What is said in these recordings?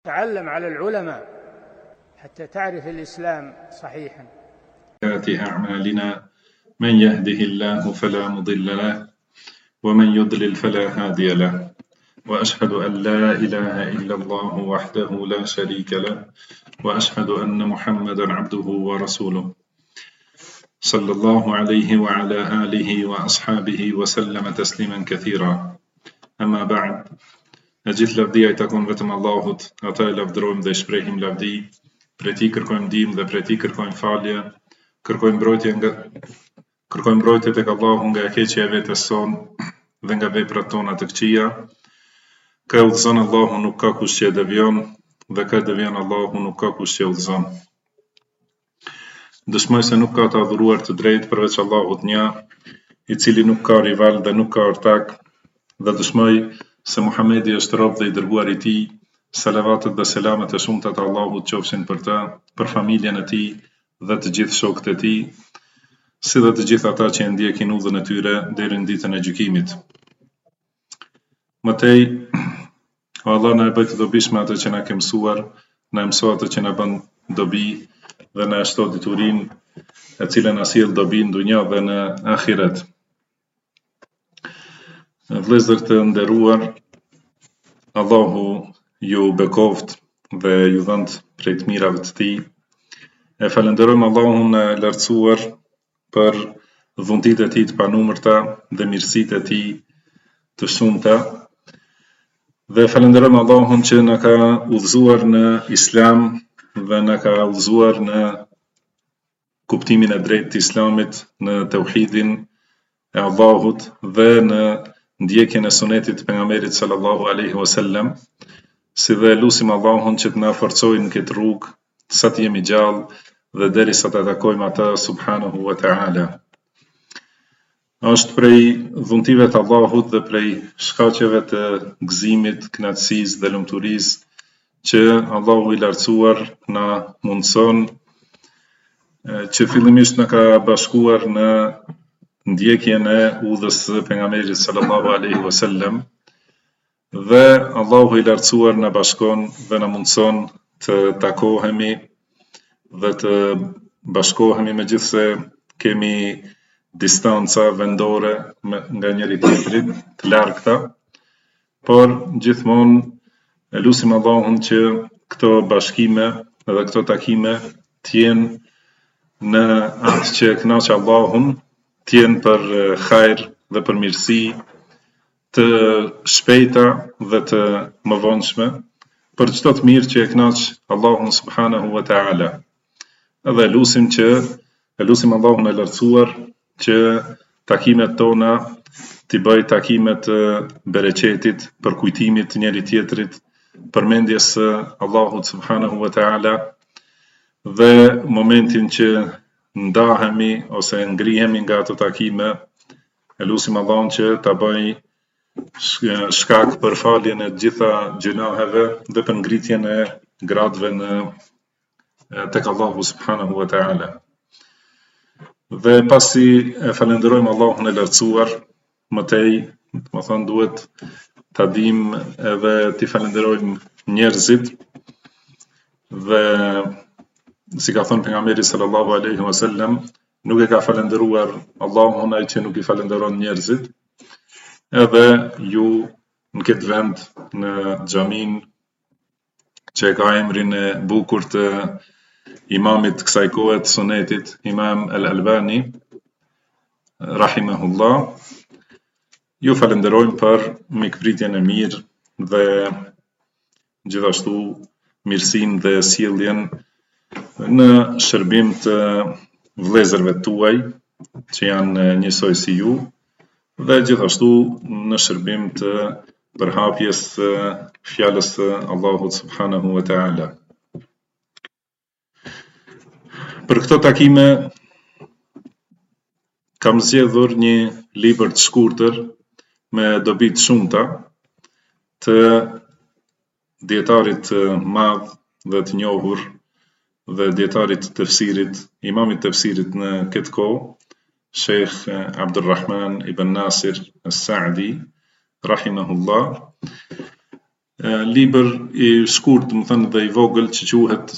تعلم على العلماء حتى تعرف الإسلام صحيحا. أعمالنا من يهده الله فلا مضل له ومن يضلل فلا هادي له، وأشهد أن لا إله إلا الله وحده لا شريك له، وأشهد أن محمدا عبده ورسوله صلى الله عليه وعلى آله وأصحابه وسلم تسليما كثيرا. أما بعد، gjithë lavdia I takon vetëm Allahut, ata e lavdërojmë dhe shprehim lavdi, prej Tij kërkojmë ndihmë dhe prej Tij kërkojmë falje, kërkojmë mbrojtje tek Allahu nga e keqja e vetes son dhe nga veprat tona të këqija. Ka udhëzon Allahu nuk ka kush që e devion, dhe ka devion Allahu nuk ka kush që e udhëzon. Dëshmoj se nuk ka të adhuruar të drejtë përveç Allahut një, I cili nuk ka rival dhe nuk ka ortak, dhe dëshmoj se Muhamedi është rob dhe I dërguar I Tij, salavatet dhe selamet e shumta të Allahut qofshin për të, për familjen e Tij dhe të gjithë shokët e Tij, si dhe të gjithë ata që e ndjekin udhën e tyre deri në ditën e gjykimit. Mëtej, o Allah na e bëj të dobishme atë që na ke mësuar, na mëso atë që na bën dobi dhe na shto diturinë e cila na sjell dobi në dunja dhe në ahiret. Vëllezër të nderuar, Allahu ju bekoft dhe ju dhënë prej të mirave të Tij. E falenderojmë Allahun e lartësuar për dhuntitë e Tij të panumërta dhe mirësitë e Tij të shumta. Dhe falenderojmë Allahun që na ka udhëzuar në Islam dhe na ka udhëzuar në kuptimin e drejtë të Islamit, në tauhidin e Allahut dhe në ndjekjen e sunetit të pejgamberit sallallahu alaihi wasallam, si dhe lutim Allahun që të na forcojë në këtë rrugë sa të jemi gjallë dhe derisa të takojmë atë subhanahu wa ta'ala. Është prej dhuntive të Allahut dhe prej shkaqeve të gëzimit, kënaqësisë dhe lumturisë që Allahu I lartësuar na mundson që fillimisht na ka bashkuar në ndjekjen e udhës së pejgamberit sallallahu alaihi wasallam, dhe Allahu I lartësuar na bashkon dhe na mundson të takohemi dhe të bashkohemi megjithse kemi distanca vendore nga njëri tjetrit të largëta, por gjithmonë e lutim Allahun që këto bashkime dhe këto takime të jenë në atë që e kënaq Allahun, të jenë për hajër dhe për mirësi të shpejta dhe të mëvonshme, për çdo të mirë që e kënaq Allahun subhanahu wa ta'ala. Edhe e lutim Allahun e lartësuar që takimet tona t'i bëj takimet të bereqetit, për kujtimit të njëri tjetrit, përmendjes së Allahut subhanahu wa ta'ala, dhe momentin që ndahemi ose ngrihemi nga ato takime, e lutim Allahun që ta bëj shkak për faljen e gjitha gjunaheve dhe për ngritjen e gradëve tek Allahu subhanahu wa ta'ala. Dhe pasi e falenderojmë Allahun e lartësuar, mëtej, më thënë, duhet ta dimë edhe t'i falenderojmë njerëzit, dhe si ka thënë pejgamberi sallallahu alaihi wasallam, nuk e ka falenderuar Allahun ai që nuk I falenderon njerëzit. Edhe ju në këtë vend, në xhamin që ka emrin e bukur të imamit kësaj kohe të sunetit, Imam Al-Albani rahimahullah, ju falenderojmë për mikpritjen e mirë dhe gjithashtu mirësinë dhe sjelljen në shërbim të vëllezërve tuaj që janë njësoj si ju, dhe gjithashtu në shërbim të përhapjes së fjalës së Allahut subhanahu wa ta'ala. Për këto takime kam zgjedhur një libër të shkurtër me dobi të shumta të dietarit të madh dhe të njohur dhe dietarit të tefsirit, imamit të tefsirit në këtë kohë, Sheikh Abdulrahman ibn Nasir al-Sa'di rahimahullah, libër I shkurt, do të thënë dhe I vogël që quhet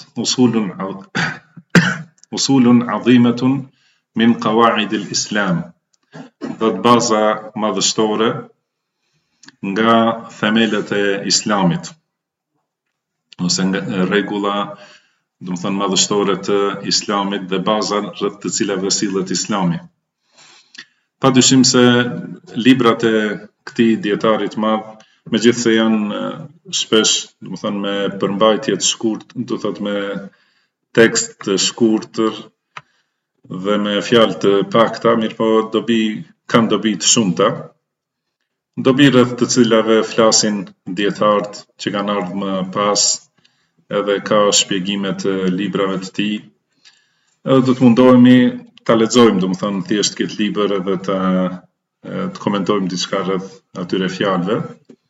Usulun Adhimatun min Qawaid al-Islam, do të baza madhështore nga themelet e Islamit, ose nga rregulla, do të thënë madhështore të Islamit dhe baza rreth të cilave sillet Islami. Padyshim se librat e këtij dietarit madh, megjithse janë shpesh, do të thënë me përmbajtje të shkurt, do të thotë me tekst të shkurtër dhe me fjalë të pakta, mirëpo kanë dobi të shumta. Dobi rreth të cilave flasin dietarët që kanë ardhur më pas, edhe ka shpjegime të librave të tij. Edhe do të mundohemi ta lexojmë, do të thënë thjesht këtë libër edhe të komentojmë diçka rreth atyre fjalëve.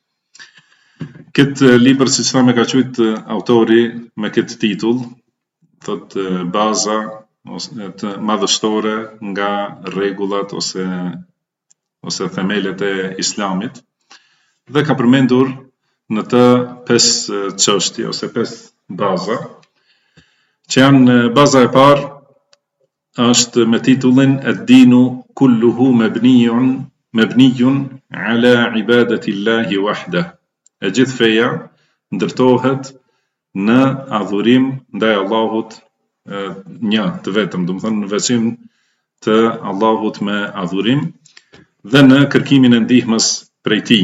Këtë libër, siç thamë, ka quajtur autori me këtë titull, thotë baza të madhështore nga rregullat ose themelet e Islamit, dhe ka përmendur në të 5 çështje ose 5 baza, që janë baza e parë është me titullin Ad-dinu kulluhu mabniyun ala ibadati Allahi wahdah. E gjithë feja ndërtohet në adhurim ndaj Allahut një të vetëm, do të thënë në veçim të Allahut me adhurim dhe në kërkimin e ndihmës prej tij.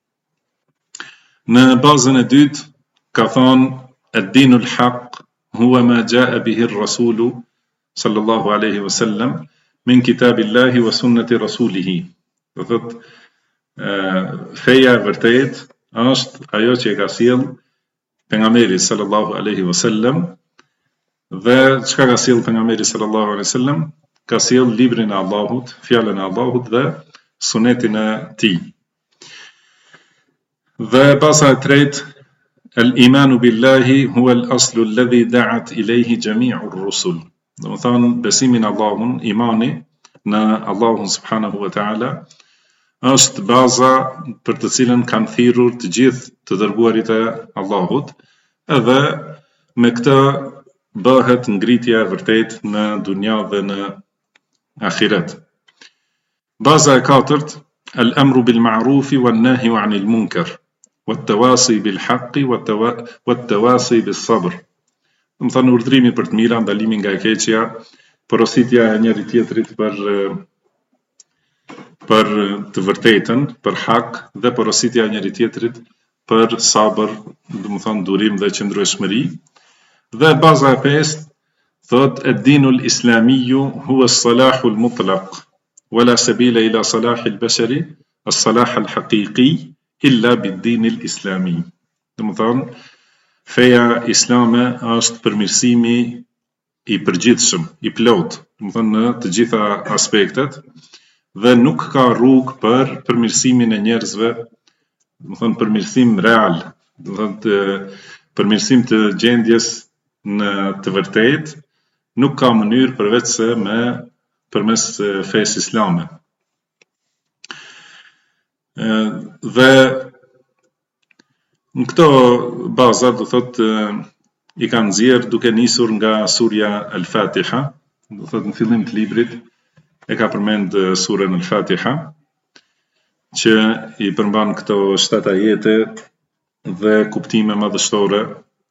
Në bazën e dytë ka thënë ad-dinu al-haq huwa ma jaa bihi ar-rasulu sallallahu alaihi wasallam min kitabillahi wa sunnati rasulih. Do thotë feja e vërtetë është ajo që e ka sjell pejgamberi sallallahu alaihi wasallam, dhe çka ka sjell pejgamberi sallallahu alaihi wasallam? Ka sjell librin e Allahut, fjalën e Allahut dhe sunetin e tij. Dhe baza e tretë, al-imanu billahi huwa al-aslu alladhi da'at ilayhi jami'u ar-rusul. Do të thonë besimi në Allahun, imani në Allahun subhanahu wa ta'ala, është baza për të cilën kanë thirrur të gjithë të dërguarit e Allahut, edhe me këtë bëhet ngritja e vërtetë në dunja dhe në ahiret. Baza e katërt, al-amru bil ma'rufi wan nahyu 'anil munkar, wat tawasi bil haqqi wat tawasi bis sabr. Do të thonë urdhrimi për të mira, ndalimi nga e keqja, porositja e njëri tjetrit për të vërtetën, për hak, dhe porositja e njëri tjetrit për sabër, do të thonë durim dhe qëndrueshmëri. Dhe baza e pestë thot ad-dinu al-islamiyyu huwa as-salahu al-mutlaq wala sabila ila salahi al-bashari as-salah al-haqiqi illa bid-din al-islami. Do të thonë feja islame është përmirësimi I përgjithshëm, I plot, do të thonë në të gjitha aspektet, dhe nuk ka rrugë për përmirësimin e njerëzve, do të thonë përmirësim real, do të thonë përmirësim të gjendjes në të vërtetë, nuk ka mënyrë përveç se përmes fesë islame. Dhe në këto baza, do thotë, I kanë nxjerrë duke nisur nga surja Al-Fatiha, do thotë në fillim të librit e ka përmend surën Al-Fatiha, që I përmban këto 7 ajete dhe kuptime madhështore,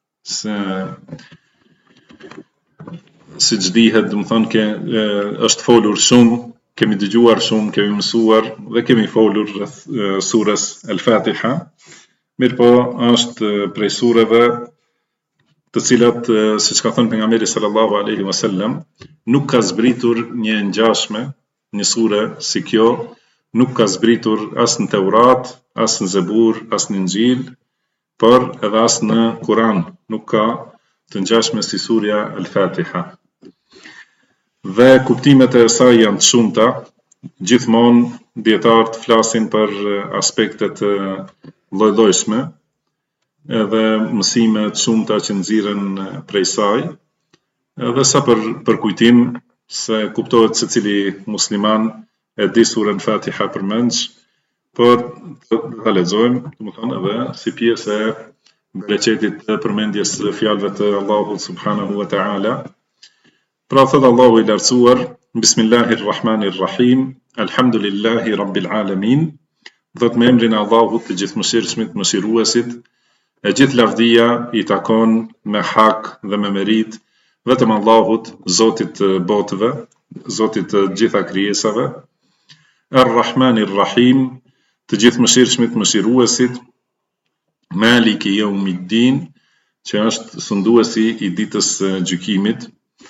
siç dihet, do të thonë është folur shumë, kemi dëgjuar shumë, kemi mësuar dhe kemi folur rreth surës Al-Fatiha. Mirëpo është prej sureve të cilat, siç ka thënë pejgamberi sallallahu alaihi wasallam, nuk ka zbritur një ngjashme, një sure si kjo, nuk ka zbritur as në Teurat, as në Zebur, as në Injil, por edhe as në Kur'an nuk ka të ngjashme si surja Al-Fatiha. Dhe kuptimet e saj janë të shumta, gjithmonë dietarët flasin për aspektet lloj-llojshme, edhe mësime të shumta që nxirren prej saj, edhe sa për kujtim se kuptohet se cili musliman e di surën Fatiha përmendsh, por ta lexojmë, domethënë edhe si pjesë e bereqetit të përmendjes së fjalëve të Allahut subhanahu wa ta'ala. Pra thot Allahu i lartësuar, Bismillahirrahmanirrahim, Alhamdulillahi Rabbil Alamin, thot me emrin e Allahut të gjithëmëshirshmit, mëshiruesit, e gjithë lavdia i takon me hak dhe me merit vetëm Allahut, Zotit të botëve, Zotit të gjitha krijesave, Ar-Rahmanir-Rahim, të gjithëmëshirshmit, mëshiruesit, Maliki Yawmiddin, që është sunduesi i ditës së gjykimit.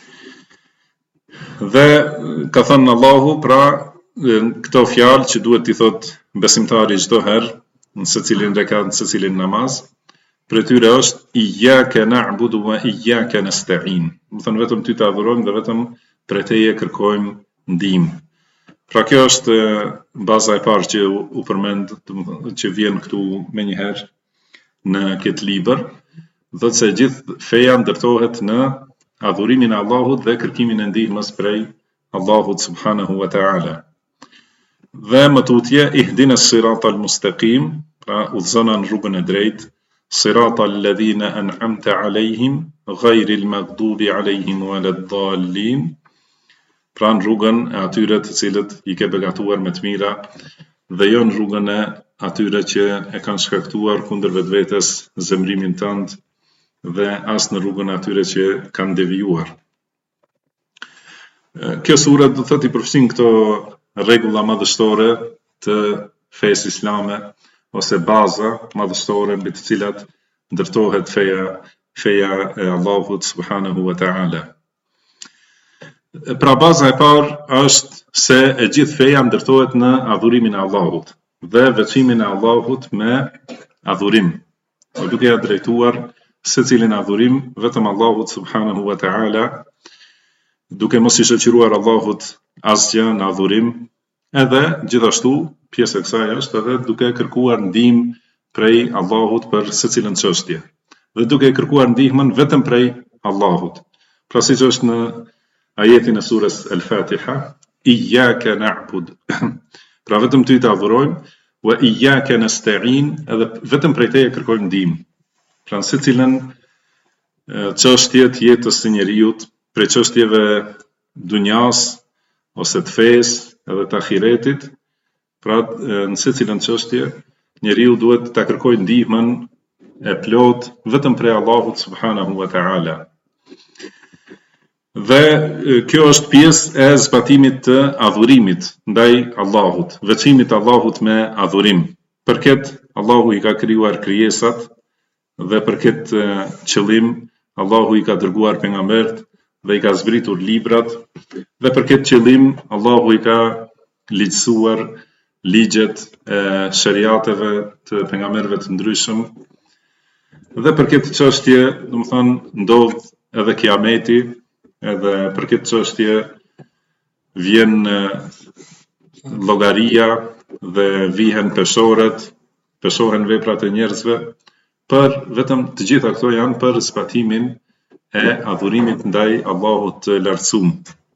Dhe ka thënë Allahu, pra këto fjalë që duhet t'i thot besimtari çdo herë në secilin rekat, në secilin namaz, për tyre është Iyyaka na'budu wa iyyaka nasta'in. Do thënë vetëm ty të adhurojmë dhe vetëm prej teje kërkojmë ndihmë. Pra kjo është baza e parë që u përmend, që vjen këtu menjëherë në këtë libër, thotë se gjithë feja ndërtohet në adhurimin e Allahut dhe kërkimin e ndihmës prej Allahut subhanahu wa ta'ala. Dhe më tutje, ihdinas siratal mustaqim, pra udhëzona në rrugën e drejtë, siratal ladhina an'amta alejhim, ghayril maghdubi alejhim waladdallin, pra në rrugën e atyre të cilët i ke begatuar me të mira dhe jo në rrugën e atyre që e kanë shkaktuar kundër vetvetes zemrimin tënd dhe as në rrugën e atyre që kanë devijuar. Kjo sure do thotë i përfshin këto rregulla madhështore të fesë islame ose baza madhështore mbi të cilat ndërtohet feja e Allahut subhanahu wa ta'ala. Pra baza e parë është se e gjithë feja ndërtohet në adhurimin e Allahut dhe veçimin e Allahut me adhurim, duke ia drejtuar secilin adhurim vetëm Allahut subhanahu wa ta'ala, duke mos i shoqëruar Allahut asgjë në adhurim, edhe gjithashtu pjesë e kësaj është edhe duke kërkuar ndihmë prej Allahut për secilën çështje dhe duke kërkuar ndihmën vetëm prej Allahut. Pra siç është në ajetin e surës Al-Fatiha, Iyyaka na'bud. Pra vetëm ty të adhurojmë, wa iyyaka nasta'in, edhe vetëm prej teje kërkojmë ndihmë. Pra në secilën çështje të jetës së njerëzit, prej çështjeve dunjas ose të fesë edhe të ahiretit, pra në secilën çështje njeriu duhet ta kërkojë ndihmën e plot vetëm prej Allahut subhanahu wa ta'ala. Dhe kjo është pjesë e zbatimit të adhurimit ndaj Allahut, veçimit Allahut me adhurim. Për këtë Allahu i ka krijuar krijesat dhe për këtë qëllim Allahu i ka dërguar pejgambert dhe i ka zbritur librat dhe për këtë qëllim Allahu i ka ligjësuar ligjet e shariateve të pejgamberëve të ndryshëm. Dhe për këtë çështje, domethënë ndodh edhe kiameti, edhe për këtë çështje vjen llogaria dhe vihen peshohen veprat e njerëzve, për vetëm të gjitha këto janë për zbatimin e adhurimit ndaj Allahut të lartësuar.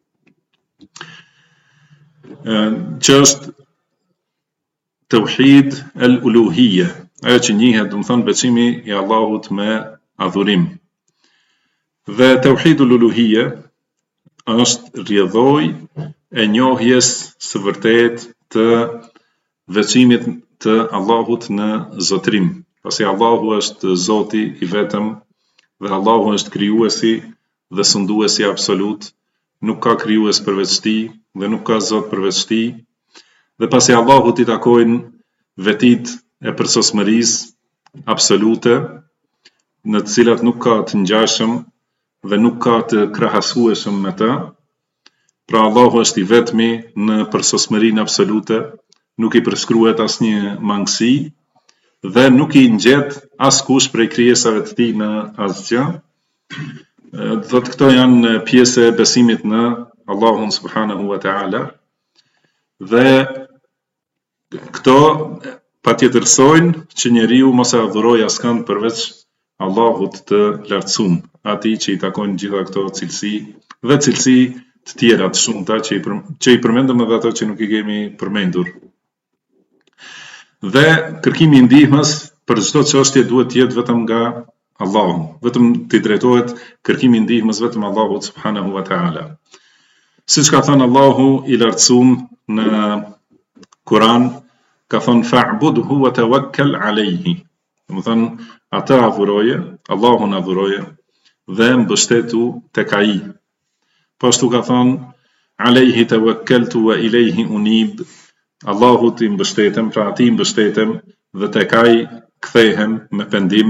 Që është tauhid al-uluhiyya, ajo që njihet, domethënë beçimi i Allahut me adhurim. Dhe tauhidul uluhiyya është rrjedhoj e njohjes së vërtet të veçimit të Allahut në zotrim. Pasi Allahu është Zoti i vetëm dhe Allahu është krijuesi dhe sunduesi absolut, nuk ka krijues përveç tij dhe nuk ka Zot përveç tij. Dhe pasi Allahut i takojnë vetit e përsosmërisë absolute, në të cilat nuk ka të ngjashëm dhe nuk ka të krahasueshëm me të, pra Allahu është i vetmi në përsosmërinë absolute, nuk i përshkruhet asnjë mangësi dhe nuk i ngjet askush prej krijesave të tij në asgjë. Thotë këto janë pjesë e besimit në Allahun subhanahu wa ta'ala. Dhe këto patjetërsojnë që njeriu mos e adhurojë askënd përveç Allahut të lartësuar, atij që i takojnë gjitha këto cilësi dhe cilësi të tjera të shumta që i përmendëm edhe ato që nuk i kemi përmendur. Dhe kërkimi i ndihmës për çdo çështje duhet të jetë vetëm nga Allahu, vetëm të drejtohet kërkimi i ndihmës vetëm Allahut subhanahu wa taala. Siç ka thënë Allahu i lartësuar në Kur'an, ka thënë fa'budhu wa tawakkal alayhi. Do të thënë ata adhuroje, Allahun adhuroje dhe mbështetu tek ai. Po ashtu ka thënë alayhi tawakkaltu wa ilayhi unib. Allahut i mbështetem, pra atij i mbështetem dhe tek ai kthehem me pendim.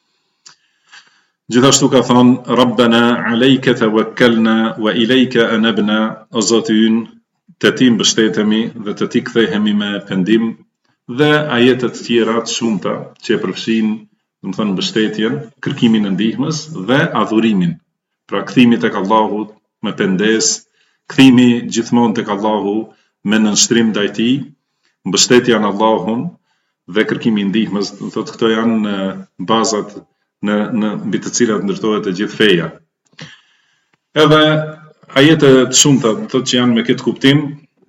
Gjithashtu ka thënë Rabbana alayka tawakkalna wa ilayka anabna, o Zoti ynë, te ti mbështetemi dhe te ti kthehemi me pendim. Dhe ajetet tjera të shumta që e përfshin, do të thënë mbështetjen, kërkimin e ndihmës dhe adhurimin. Pra kthimi tek Allahu me pendes, kthimi gjithmonë tek Allahu me nënshtrim ndaj tij, mbështetja në Allahun dhe kërkimi i ndihmës, do thotë këto janë bazat në mbi të cilat ndërtohet e gjithë feja. Edhe ajete të shumta, do thotë që janë me këtë kuptim,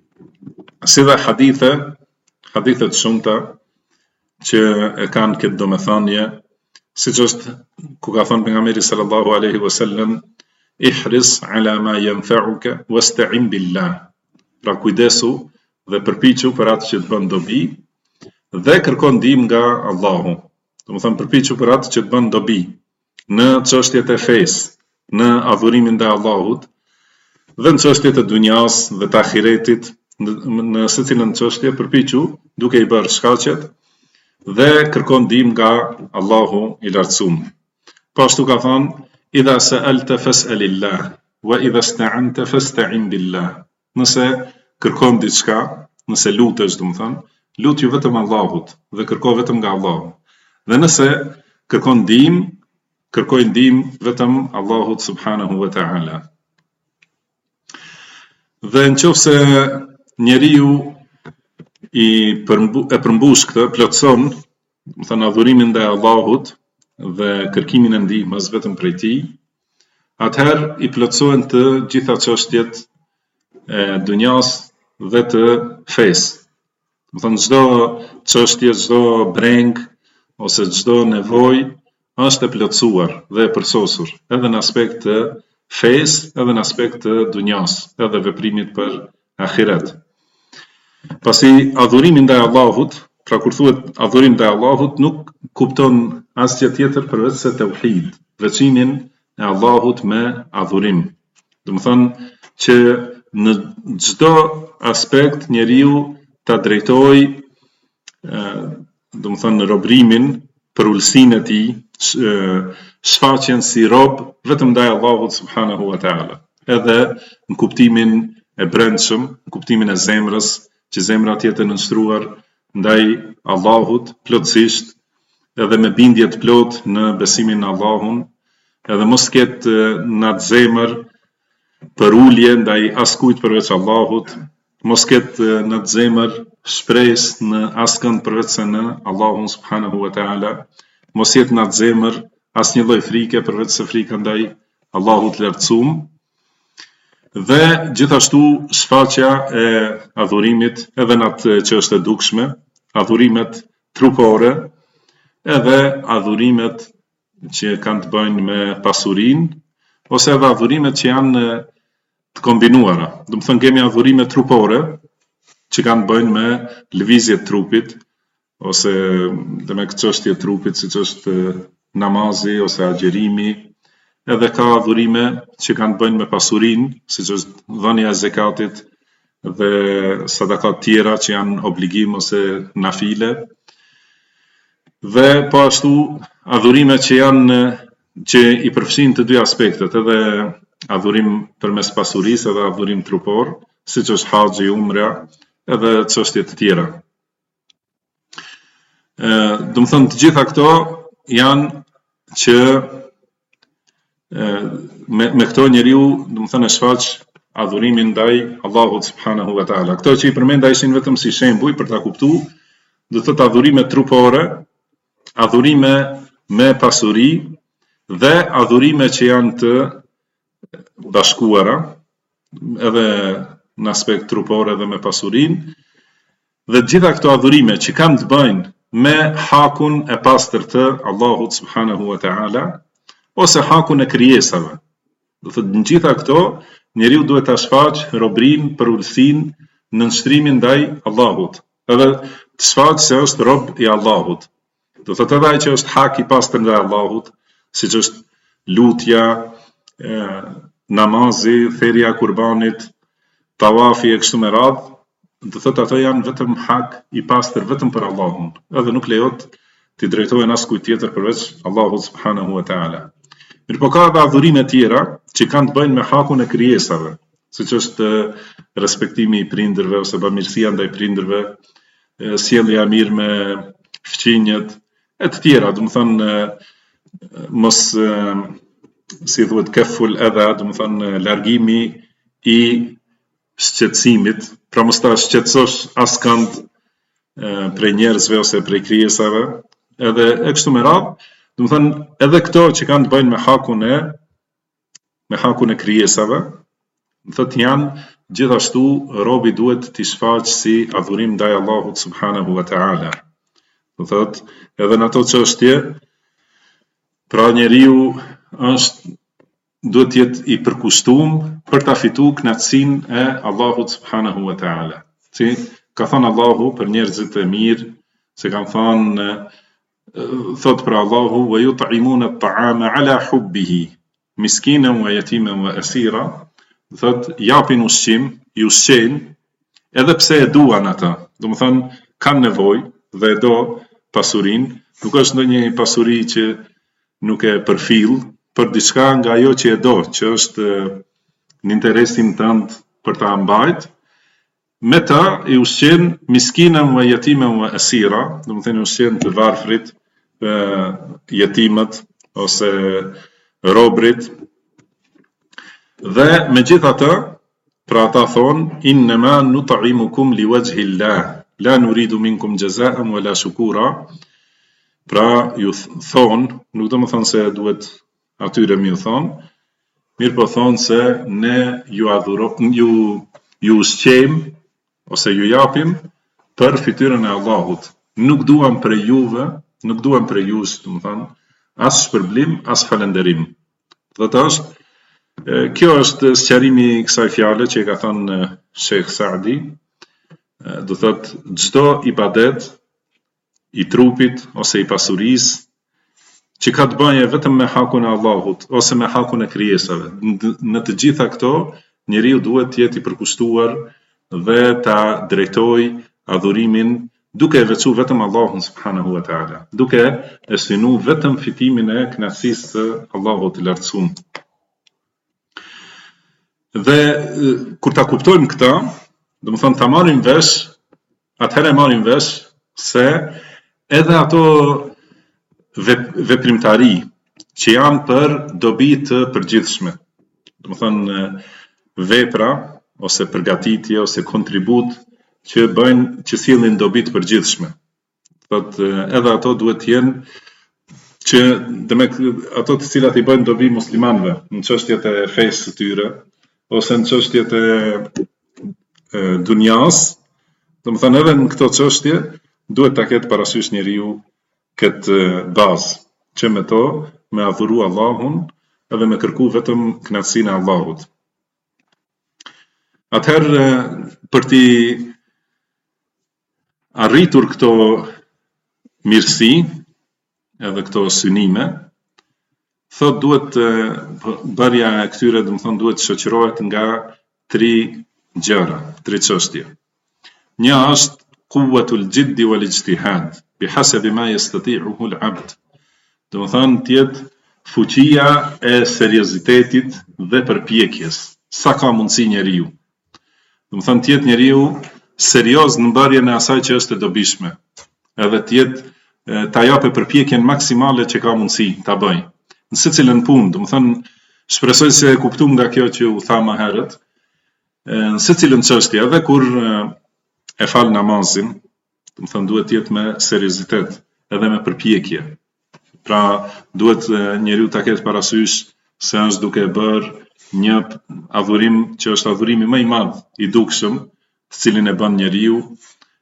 si dhe hadithe të shumta që e kanë këtë domethënie, siç është ku ka thënë pejgamberi sallallahu alaihi wasallam, ihris ala ma yanfa'uka wasta'in billah. Pra kujdesu dhe përpiqu për atë që të bën dobi dhe kërko ndihmë nga Allahu. Do të thënë përpiqu për atë që të bën dobi në çështjet e fesë, në adhurimin ndaj Allahut dhe në çështjet e dunjas dhe të ahiretit, në secilën çështje përpiqu duke i bërë shkaqet dhe kërkon ndihmë nga Allahu i lartësuar. Po ashtu ka thënë idha sa'alta fas'alillah wa idha ista'anta fasta'in billah. Nëse kërkon diçka, nëse lutesh, do të thënë, lutju vetëm Allahut dhe kërko vetëm nga Allahu. Dhe nëse kërkon ndihmë, kërkoj ndihmë vetëm Allahut subhanahu wa ta'ala. Dhe nëse njeriu e përmbush këtë, plotson, do të thënë adhurimin ndaj Allahut dhe kërkimin e ndihmës vetëm prej tij, atëherë i plotësohen të gjitha çështjet e dunjas dhe të fesë. Do të thënë çdo çështje, çdo breng ose çdo nevojë është e plotësuar dhe e përsosur, edhe në aspekt të fesë, edhe në aspekt të dunjas, edhe veprimit për ahiret. Pasi adhurimi ndaj Allahut, pra kur thuhet adhurim ndaj Allahut, nuk kupton asgjë tjetër përveç se tauhid, veçimin e Allahut me adhurim. Do të thënë që në çdo aspekt njeriu ta drejtojë, do të thënë robrimin për ulsinë e tij, shfaqjen si rob vetëm ndaj Allahut subhanahu wa taala. Edhe në kuptimin e brendshëm, në kuptimin e zemrës, që zemra të jetë nënshtruar ndaj Allahut plotësisht, edhe me bindje të plot në besimin në Allahun, edhe mos ketë në atë zemër për ulje ndaj askujt përveç Allahut, mos ketë në atë zemër shpresë në askënd përveç se në Allahun subhanahu wa taala, mos jetë në atë zemër asnjë lloj frike përveç se frika ndaj Allahut lartësuar. Dhe gjithashtu shfaqja e adhurimit edhe në atë që është e dukshme, adhurimet trupore, edhe adhurimet që kanë të bëjnë me pasurinë, ose edhe adhurimet që janë të kombinuara. Do të thënë kemi adhurime trupore që kanë të bëjnë me lëvizjet trupit, ose dhe me çështje trupit, siç është namazi ose agjerimi. Edhe ka adhurime që kanë të bëjnë me pasurinë, siç është dhënia e zakatit dhe sadakat tjera që janë obligim ose nafile. Dhe po ashtu adhurime që i përfshin të dy aspektet, edhe adhurim përmes pasurisë edhe adhurim trupor, siç është haxhi, umra, edhe çështje të tjera. Do të thënë të gjitha këto janë që me këto njeriu, do të thënë, shfaq adhurimin ndaj Allahut subhanahu wa taala. Këto që i përmenda ishin vetëm si shembuj për ta kuptuar, do të thotë adhurime trupore, adhurime me pasuri dhe adhurime që janë të bashkuara, edhe në aspekt trupor edhe me pasurinë, Dhe gjitha këto adhurime që kanë të bëjnë me hakun e pastër të Allahut subhanahu wa ta'ala, ose hakun e krijesave. Do thotë në gjitha këto, njeriu duhet ta shfaqë robrinë për ulësinë në nështrimin ndaj Allahut, edhe të shfaqë se është rob i Allahut. Do thotë edhe ai që është hak i pastër ndaj Allahut, siç është lutja, namazi, therrja e kurbanit, tawafi e kështu me radhë, do thotë ato janë vetëm hak i pastër vetëm për Allahun, edhe nuk lejohet të drejtohen as kujt tjetër përveç Allahut subhanahu wa ta'ala. Mirë po ka edhe adhurime tjera që kanë të bëjnë me hakun e krijesave, siç është respektimi i prindërve ose bamirësia ndaj prindërve, sjellja e mirë me fëmijët e të tjera, do të thonë mos si thuhet keful edhe, do të thonë largimi i shqetësimit, pra mos ta shqetësosh askënd prej njerëzve ose prej krijesave, edhe e kështu me radhë, do të thënë edhe këto që kanë të bëjnë me hakun e krijesave, do thotë janë gjithashtu robi duhet t'i shfaqë si adhurim ndaj Allahut subhanahu wa ta'ala. Do thotë edhe në ato çështje, pra njeriu duhet jetë i përkushtuar për ta fituar kënaqësinë e Allahut subhanahu wa ta'ala. Si ka thënë Allahu për njerëzit e mirë, se kanë thënë thot për Allahu wa yut'imuna at-ta'ama 'ala hubbihi miskinan wa yatiman wa asira, thot japin ushqim, i ushqejnë edhe pse e duan ata. Domethënë kanë nevojë dhe e do pasurinë, nuk është ndonjë pasuri që nuk e përfill, për diçka nga ajo që e do, që është në interesin tënd për ta mbajt, me ta i ushqen miskinan wa yatiman wa asira, domethënë ushqen të varfrit, jetimët ose robrit. Dhe megjithatë, pra ata thonë innama nut'imukum liwajhi llah, la nuridu minkum jazaan wala shukura. Pra ju thonë, nuk do të thonë se duhet atyre mi u thonë, mirë po thonë se ne ju ushqejmë ose ju japim për fytyrën e Allahut. Nuk duam për juve, nuk duam për jush, do të thonë, as shpërblim, as falënderim. Kjo është sqarimi i kësaj fjale që e ka thënë Sheikh Saadi, do thotë çdo ibadet i trupit ose i pasurisë që ka të bëjë vetëm me hakun e Allahut ose me hakun e krijesave. Në të gjitha këto, njeriu duhet të jetë i përkushtuar dhe ta drejtojë adhurimin duke e veçuar vetëm Allahun subhanahu wa ta'ala, duke e synuar vetëm fitimin e kënaqësisë së Allahut të lartësuar. Dhe kur ta kuptojmë këtë, do të thonë ta marrim vesh, atëherë marrim vesh se edhe ato veprimtari që janë për dobi të përgjithshme, do të thonë vepra ose përgatitje ose kontribut që bëjnë, që sillin dobi të përgjithshme. Thotë edhe ato duhet të jenë që ato të cilat i bëjnë dobi muslimanëve në çështjet e fesë së tyre ose në çështjet e dunjas, do të thonë edhe në këto çështje duhet ta ketë parasysh njeriu këtë bazë, që me to me adhuru Allahun edhe me kërku vetëm kënaqësinë e Allahut. Atëherë për t'i arritur këto mirësi edhe këto synime, thot duhet bërja e këtyre, do të thonë duhet shoqërohet nga 3 gjëra, 3 çështje. Një është quwwatul jiddi wal ijtihad, bihasabi ma yastati'uhu al-'abd. Do të thonë tjetë fuqia e seriozitetit dhe përpjekjes, sa ka mundësi njeriu. Do të thonë tjetë njeriu serioz në bërjen e asaj që është e dobishme, edhe tjetë ta japë përpjekjen maksimale që ka mundësi ta bëjë. Në secilën punë, do të thonë shpresoj se e kuptuam nga kjo që u tha më herët, në secilën çështje, edhe kur e fal namazin, do të thonë duhet të jetë me seriozitet, edhe me përpjekje. Pra duhet njeriu ta ketë parasysh se është duke bërë një adhurim që është adhurimi më i madh i dukshëm, të cilin e bën njeriu,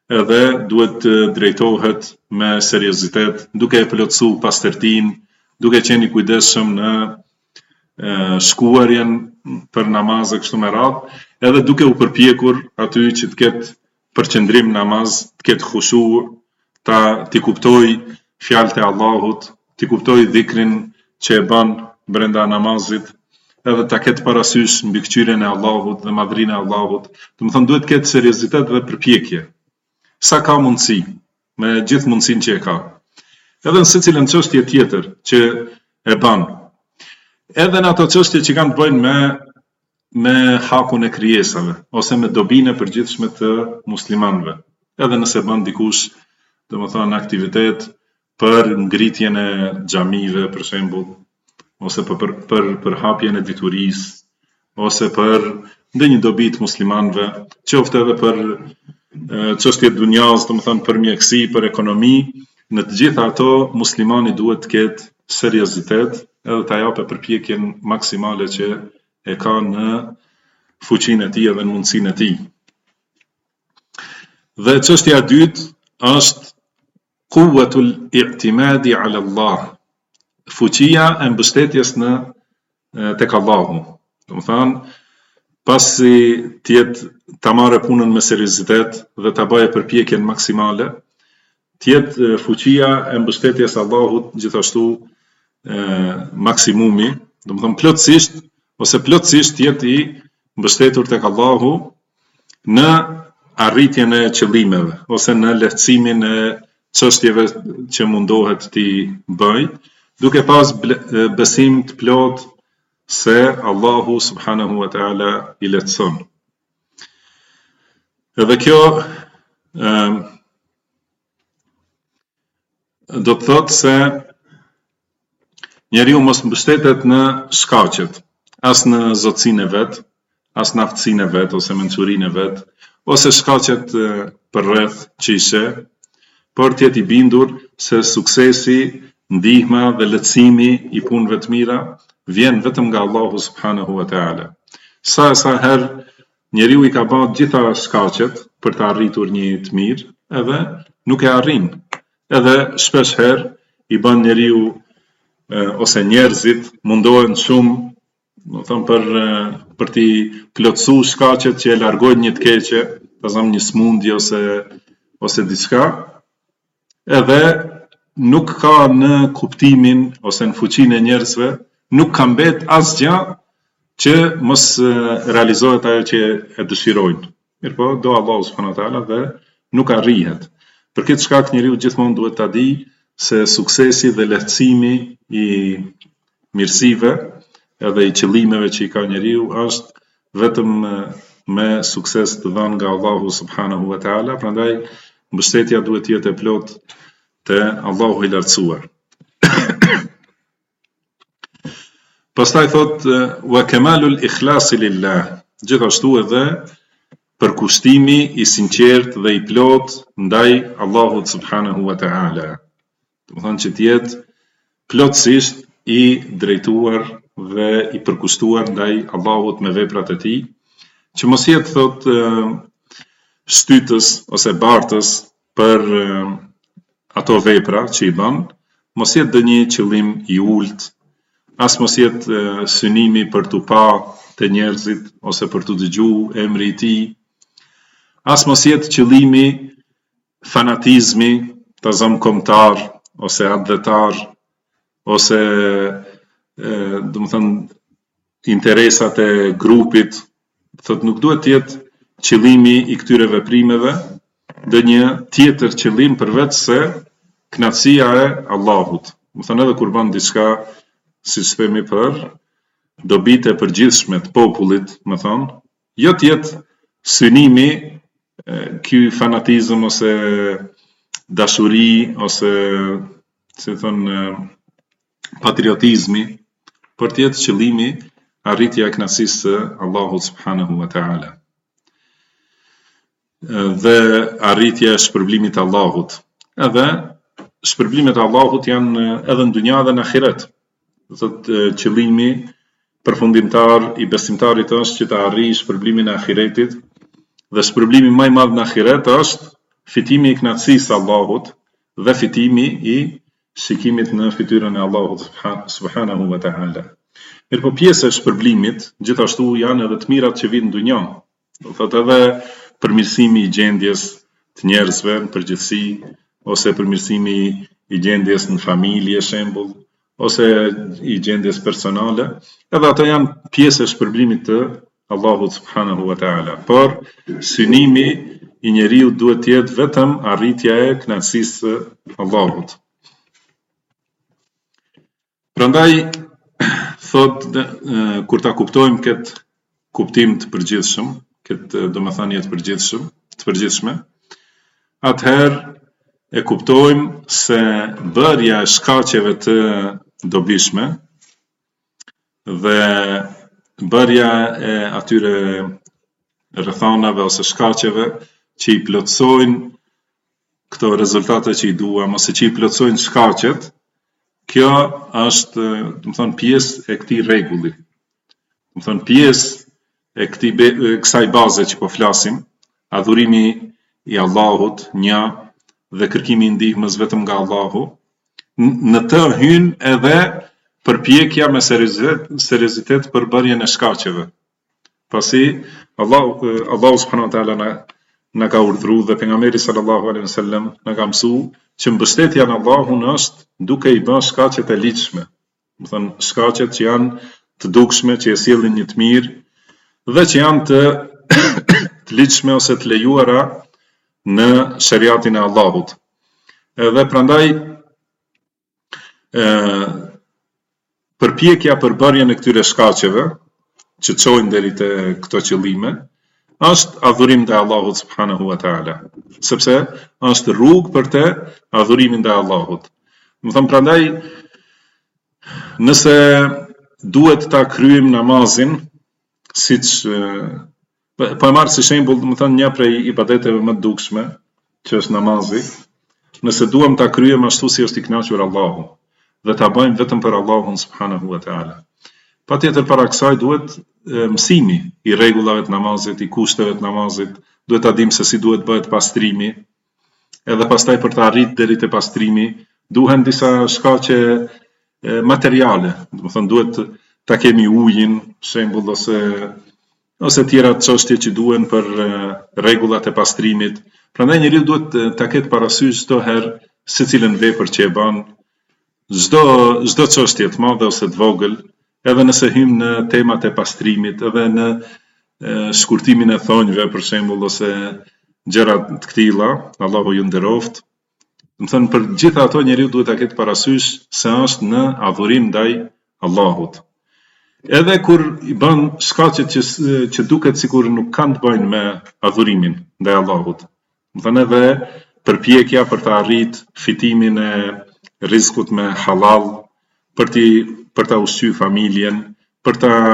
edhe duhet të drejtohet me seriozitet, duke e plotësu pastërtinë, duke qenë i kujdesshëm në shkuarjen për namazë kështu me radhë, edhe duke u përpjekur aty që të ketë përqendrim namaz, të ketë khushu, t'i kuptoj fjalët e Allahut, t'i kuptoj dhikrin që e bën brenda namazit, edhe ta ketë parasysh mbikëqyrjen e Allahut dhe madhrinë e Allahut. Do të thonë duhet të ketë seriozitet dhe përpjekje. Sa ka mundësi, me gjithë mundësinë që e ka. Edhe në secilën çështje tjetër që e bën. Edhe në ato çështje që kanë të bëjnë me hakun e krijesave ose me dobinë e përgjithshme të muslimanëve. Edhe nëse bën dikush, domethënë aktivitet për ngritjen e xhamive për shembull, ose për hapjen e diturisë, ose për ndonjë dobi të muslimanëve, qoftë edhe për çështje dunjas, domethënë për mjeksi, për ekonomi, në të gjitha ato muslimani duhet të ketë seriozitet edhe ta japë përpjekjen maksimale që e ka në fuqinë e tij edhe në mundësinë e tij. Dhe çështja e dytë është quwwatul i'timadi 'ala Allah. Fuqia e mbështetjes tek Allahu. Domethënë, pasi ta marrë punën me seriozitet dhe ta bëjë përpjekjen maksimale, tjetë fuqia e mbështetjes Allahut gjithashtu maksimumi, domethënë plotësisht jetë i mbështetur tek Allahu në arritjen e qëllimeve ose në lehtësimin e çështjeve që mundohet t'i bëj, duke pas besim të plot se Allahu subhanahu wa ta'ala i lehtëson. Edhe kjo do të thotë se njeriu mos mbështetet në shkaqet, as në zotësinë e vet, as në aftësinë e vet ose mençurinë e vet, ose shkaqet përreth që i sheh, por të jetë i bindur se suksesi, ndihma dhe lehtësimi i punëve të mira vjen vetëm nga Allahu subhanahu wa ta'ala. Sa herë njeriu i ka bërë gjitha shkaqet për të arritur një të mirë, edhe nuk e arrin. Edhe shpesh herë i bën njeriu ose njerëzit mundohen shumë, do të thënë për t'i plotësuar shkaqet që e largojnë një të keqe, për shembull një smundje ose diçka, edhe nuk ka në kuptimin ose në fuqinë e njerëzve, nuk ka mbet asgjë që mos realizohet ajo që e dëshirojnë. Mirpo do Allahu subhanahu wa taala dhe nuk arrihet. Për këtë shkak njeriu gjithmonë duhet ta di se suksesi dhe lehtësimi i mirësive edhe i qëllimeve që i ka njeriu është vetëm me sukses të dhënë nga Allahu subhanahu wa taala, prandaj mbështetja duhet të jetë e plotë te Allahu i lartësuar. Pastaj thot wa kamalul ikhlasi lillah, gjithashtu edhe përkushtimi i sinqertë dhe i plot ndaj Allahut subhanahu wa taala. Do të thonë që të jetë plotësisht i drejtuar dhe i përkushtuar ndaj Allahut me veprat e tij, që mos jetë thot shtytës ose bartës për ato vepra që i bën, mos jetë ndonjë qëllim i ulët, as mos jetë synimi për t'u pa të njerëzit ose për t'u dëgjuar emri i tij, as mos jetë qëllimi fanatizmi, të zëm kombëtar ose adhetar ose do të thënë interesat e grupit, thot nuk duhet të jetë qëllimi i këtyre veprimeve ndonjë tjetër qëllim përveç se kënaqësia e Allahut. Do thënë edhe kur bën diçka, siç themi për dobitë e përgjithshme të popullit, më thon, jo të jetë synimi ky fanatizëm ose dashuri ose si thon patriotizmi, por të jetë qëllimi arritja e kënaqësisë së Allahut subhanahu wa taala. Dhe arritja e shpërblimit të Allahut. Edhe shpërblimet e Allahut janë edhe në dunja dhe në ahiret. Do thotë qëllimi përfundimtar i besimtarit është që të arrijë shpërblimin e ahiretit, dhe shpërblimi më i madh në ahiret është fitimi i kënaqësisë së Allahut dhe fitimi i shikimit në fytyrën e Allahut subhanahu wa ta'ala. Mirpo pjesë e shpërblimit gjithashtu janë edhe të mirat që vinë në dunjë. Do thotë edhe përmirësimi i gjendjes të njerëzve në përgjithësi, ose përmirësimi i gjendjes në familje, shembull, ose i gjendjes personale, edhe ato janë pjesë e shpërblimit të Allahut subhanahu wa ta'ala. Por synimi i njeriu duhet të jetë vetëm arritja e kënaqësisë së Allahut. Prandaj thot kur ta kuptojmë këtë kuptim të përgjithshëm, këtë domethënie të përgjithshme, atëherë e kuptojmë se bërja e shkaqeve të dobishme dhe bërja e atyre rrethonave ose shkaqeve që i plotësojnë këto rezultate që i duam ose që i plotësojnë shkaqet, kjo është, domethënë, pjesë e këtij rregulli. Domethënë, pjesë e kësaj baze që po flasim, adhurimi i Allahut, një, dhe kërkimi i ndihmës vetëm nga Allahu, në të hyn edhe përpjekja me seriozitet për bërjen e shkaqeve. Pasi Allahu subhanahu wa taala na ka urdhëruar dhe pejgamberi sallallahu alaihi wasallam na ka mësuar që mbështetja në Allahun është duke i bërë shkaqet e ligjshme. Do të thonë shkaqet që janë të dukshme, që e sjellin një të mirë dhe që janë të ligjshme ose të lejuara në shariatin e Allahut. Edhe prandaj përpjekja për bërjen e këtyre shkaqeve që çojnë deri te këto qëllime është adhurim ndaj Allahut subhanahu wa taala, sepse është rrugë për të adhurimin ndaj Allahut. Do thënë prandaj nëse duhet ta kryejm namazin siç po e marr si shembull, do të thënë një prej ibadeteve më të dukshme, që është namazi, nëse duam ta kryejm ashtu si është i kënaqur Allahu dhe ta bëjmë vetëm për Allahun subhanahu wa taala. Patjetër para kësaj duhet mësimi i rregullave të namazit, i kushteve të namazit, duhet ta dimë se si duhet bëhet pastrimi, edhe pastaj për të arritur deri te pastrimi, duhen disa shkaqe materiale, do të thonë duhet ta kemi ujin, shembull, ose tjera çështje që duhen për rregullat e pastrimit. Prandaj njeriu duhet ta ketë parasysh çdo herë secilën vepër që e bën, çdo çështje të madhe ose të vogël, edhe nëse hym në temat e pastrimit, edhe në shkurtimin e thonjve, për shembull, ose gjëra të këtilla, Allahu ju nderoft. Do të thënë për gjitha ato njeriu duhet ta ketë parasysh se është në adhurim ndaj Allahut. Edhe kur i bën shkaqet që duket sikur nuk kanë të bëjnë me adhurimin ndaj Allahut. Do thënë edhe përpjekja për të arritur fitimin e rrezikut me halal, për ta ushqyer familjen, për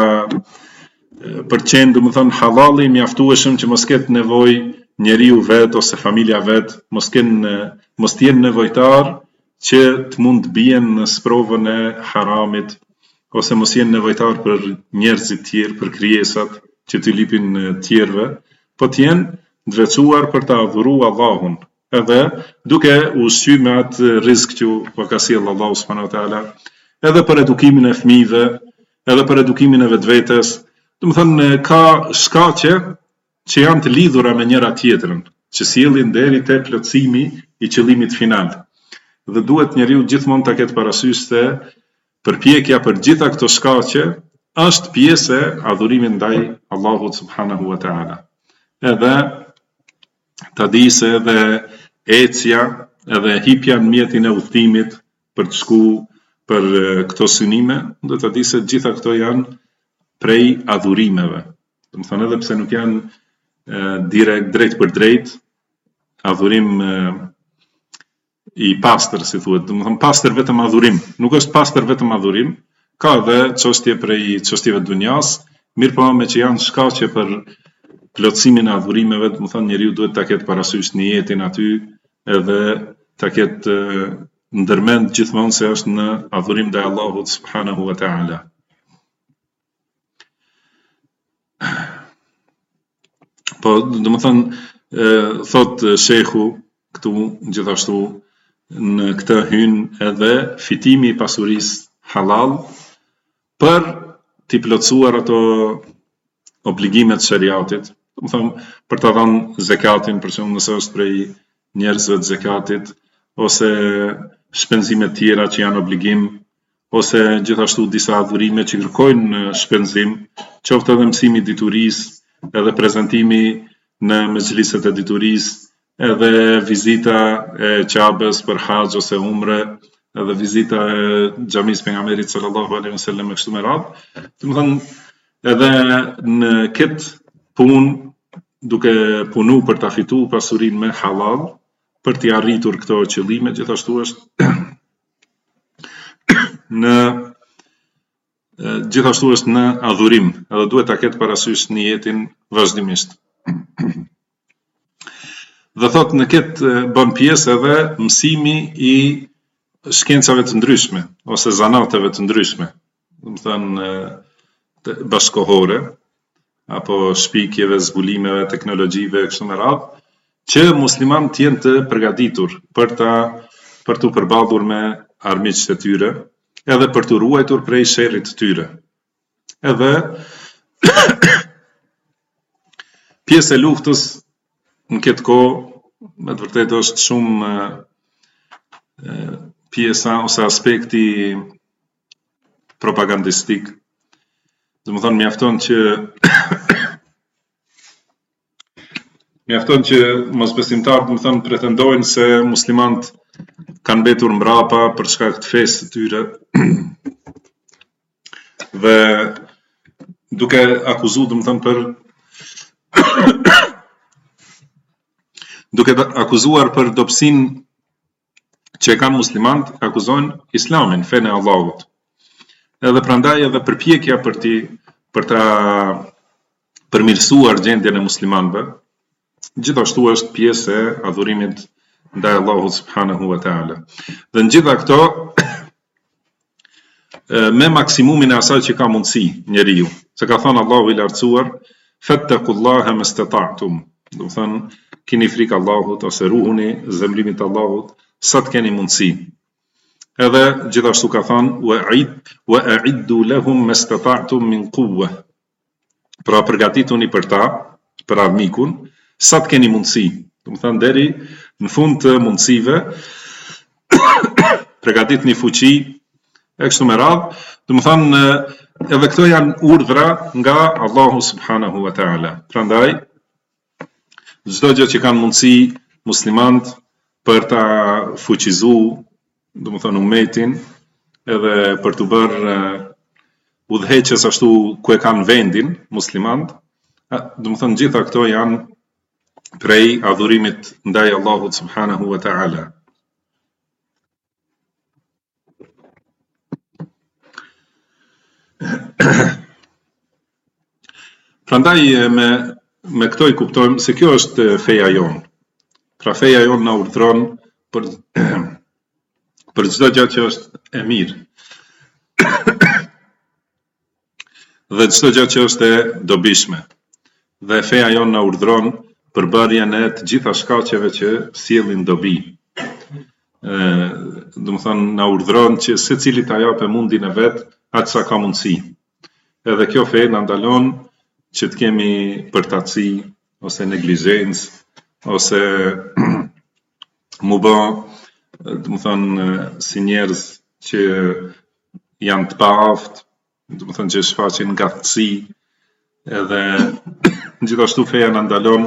qenë, domethënë, halali mjaftueshëm që mos ketë nevojë njeriu vet ose familja vet, mos të jenë nevojtar që të mund të bien në sprovën e haramit, ose mos jenë nevojtar për njerëzit tjerë, për krijesat që t'i lipin tjerëve, po të jenë të veçuar për ta adhuruar Allahun, edhe duke ushqyer me atë rrezik që po ka sjellë Allahu subhanahu wa taala, edhe për edukimin e fëmijëve, edhe për edukimin e vetvetes. Do të thënë ka shkaqe që janë të lidhura me njëra tjetrën, që sjellin deri te plotësimi i qëllimit final. Dhe duhet njeriu gjithmonë ta ketë parasysh se përpjekja për gjitha këto shkaqe është pjesë e adhurimit ndaj Allahut subhanahu wa taala. Edhe ta di se edhe ecja, edhe hipja në mjetin e udhëtimit për të shkuar për këto synime, do të di se gjitha këto janë prej adhurimeve. Do të thënë edhe pse nuk janë drejt për drejt, adhurim i pastër, si thuhet. Do të thënë pastër vetëm adhurim. Nuk është pastër vetëm adhurim, ka edhe çështje prej çështjeve të dunjas, mirëpo me që janë shkaqe për plotësimin e adhurimeve, do të thënë njeriu duhet ta ketë parasysh niyetin aty, edhe ta ketë ndërmend gjithmonë se është në adhurim ndaj Allahut subhanahu wa taala. Po, domethënë, thot shehu Këtu gjithashtu në këtë hyn edhe fitimi i pasurisë halal për t'i plotësuar ato obligimet shariatit. Do të thonë për ta dhënë zakatin, për shembull nëse është prej njerëzve të zakatit, ose shpenzime tjera që janë obligim, ose gjithashtu disa adhurime që kërkojnë shpenzim, qoftë edhe mësimi i diturisë, edhe prezantimi në mezhliset e diturisë, edhe vizita e Qabes për haxh ose umre, edhe vizita e xhamisë pejgamberit sallallahu alaihi wasallam e kështu me radhë. Do të thonë edhe në këtë punë, duke punu për ta fituar pasurinë me halal, për t'i arritur këto qëllime, gjithashtu është gjithashtu është në adhurim, edhe duhet ta ketë parasysh niyetin vazhdimisht. Dhe thot në këtë bën pjesë edhe mësimi i shkencave të ndryshme, ose zanateve të ndryshme, do të thënë bashkohore, apo shpikjeve, zbulimeve, teknologjive, kështu me radhë, që muslimanët jenë të përgatitur për t'u përballur me armiqtë e tyre, edhe për t'u ruajtur prej sherrit të tyre. Edhe pjesë e luftës në këtë kohë, me të vërtetë është shumë pjesa ose aspekti propagandistik. Do të thonë mjafton që mosbesimtarët, do të thonë, pretendojnë se muslimanët kanë mbetur mbrapa për shkak të fesë të tyre. Dhe duke akuzuar, do të thonë, duke akuzuar për dobësinë që kanë muslimanët, akuzojnë Islamin, fenë e Allahut. Edhe prandaj edhe përpjekja për ta përmirësuar gjendjen e muslimanëve, gjithashtu është pjesë e adhurimit ndaj Allahut subhanahu wa taala. Dhe në gjitha këto me maksimumin e asaj që ka mundësi njeriu. Se ka thënë Allahu i lartësuar, fattaqullaha mastata'tum. Do të thënë, keni frikë Allahut ose ruhuni zemrimit Allahut sa të keni mundësi. Edhe gjithashtu ka thënë wa a'iddu lahum mastata'tum min quwwa. Pra përgatituni për ta, për armikun, sa të keni mundësi. Do të thënë deri në fund të mundësive, përgatitni fuqi e kështu me radhë. Do të thënë edhe këto janë urdhra nga Allahu subhanahu wa taala. Prandaj çdo gjë që kanë mundësi muslimanët për ta fuqizuar, do të thonë umetin, edhe për të bërë udhëheqës ashtu ku e kanë vendin muslimanët, do të thonë gjitha këto janë prej adhurimit ndaj Allahut subhanahu wa taala. Prandaj me këto i kuptojmë se kjo është feja jonë. Pra feja jonë na urdhëron për çdo gjë që është e mirë. Dhe çdo gjë që është e dobishme. Dhe feja jonë na urdhëron për bërjen e të gjitha shkaqeve që sjellin dobi. Do të thonë na urdhëron që secili ta japë mundin e vet atë sa ka mundësi. Edhe kjo fe na ndalon që të kemi përtatësi ose neglizhencë ose mu bë, do të thonë, si njerëz që janë të paaft, do të thonë që shfaqin gatësi, edhe gjithashtu feja na ndalon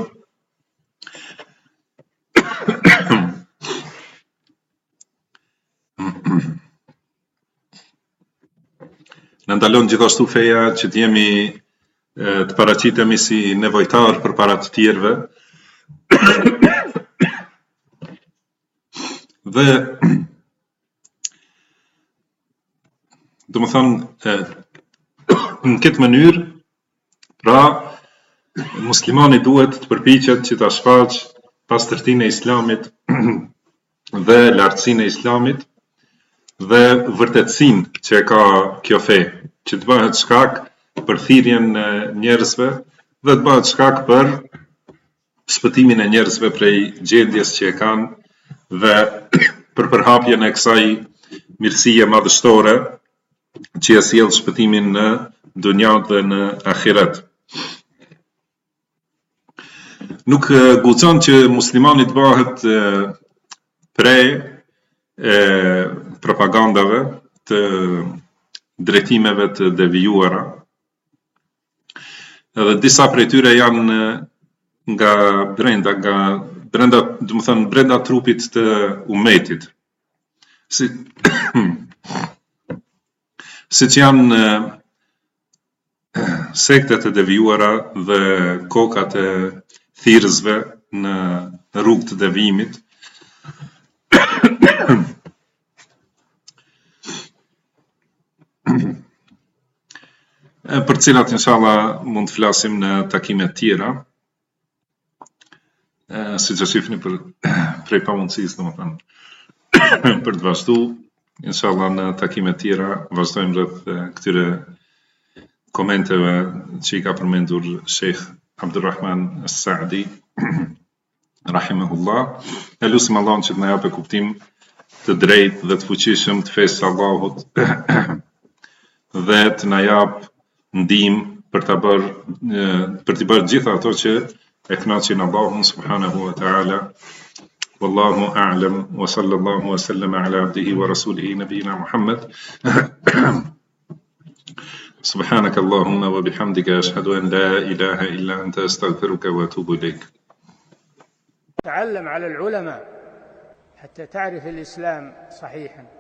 gjithashtu feja që të jemi të paraqitemi si nevojtar përpara të tjerëve. Dhe do të thonë në këtë mënyrë, pra muslimani duhet të përpiqet që ta shfaqë pastërtinë e Islamit dhe lartësinë e Islamit dhe vërtetësinë që ka kjo fe, që të bëhet shkak për thirrjen e njerëzve dhe të bëhet shkak për shpëtimin e njerëzve prej gjendjes që e kanë dhe për përhapjen e kësaj mirësie madhështore që e sjell shpëtimin në dunja dhe në ahiret. Nuk guxon që muslimani të bëhet prej propagandave të drejtimeve të devijuara. Edhe disa prej tyre janë nga brenda, do të thënë brenda trupit të umetit. Siç janë sektet e devijuara dhe kokat e thirrësve në rrugë të devijimit. Për cilat inshallah mund të flasim në takime të tjera, siç e shihni prej pamundësisë, domethënë për të vazhduar, inshallah në takime të tjera vazhdojmë rreth këtyre komenteve që i ka përmendur Sheikh Abdulrahman As-Saadi rahimahullah. E lutim Allahun që të na japë kuptim të drejtë dhe të fuqishëm të fesë së Allahut dhe të na japë ndihmë për të bërë gjitha ato që e kënaqin Allahun subhanahu wa ta'ala. Wallahu a'lam wa sallallahu wa sallama ala abdihi wa rasulihi nabiyina Muhammad. سبحانك اللهم وبحمدك أشهد أن لا إله إلا أنت أستغفرك وأتوب إليك. تعلم على العلماء حتى تعرف الإسلام صحيحا.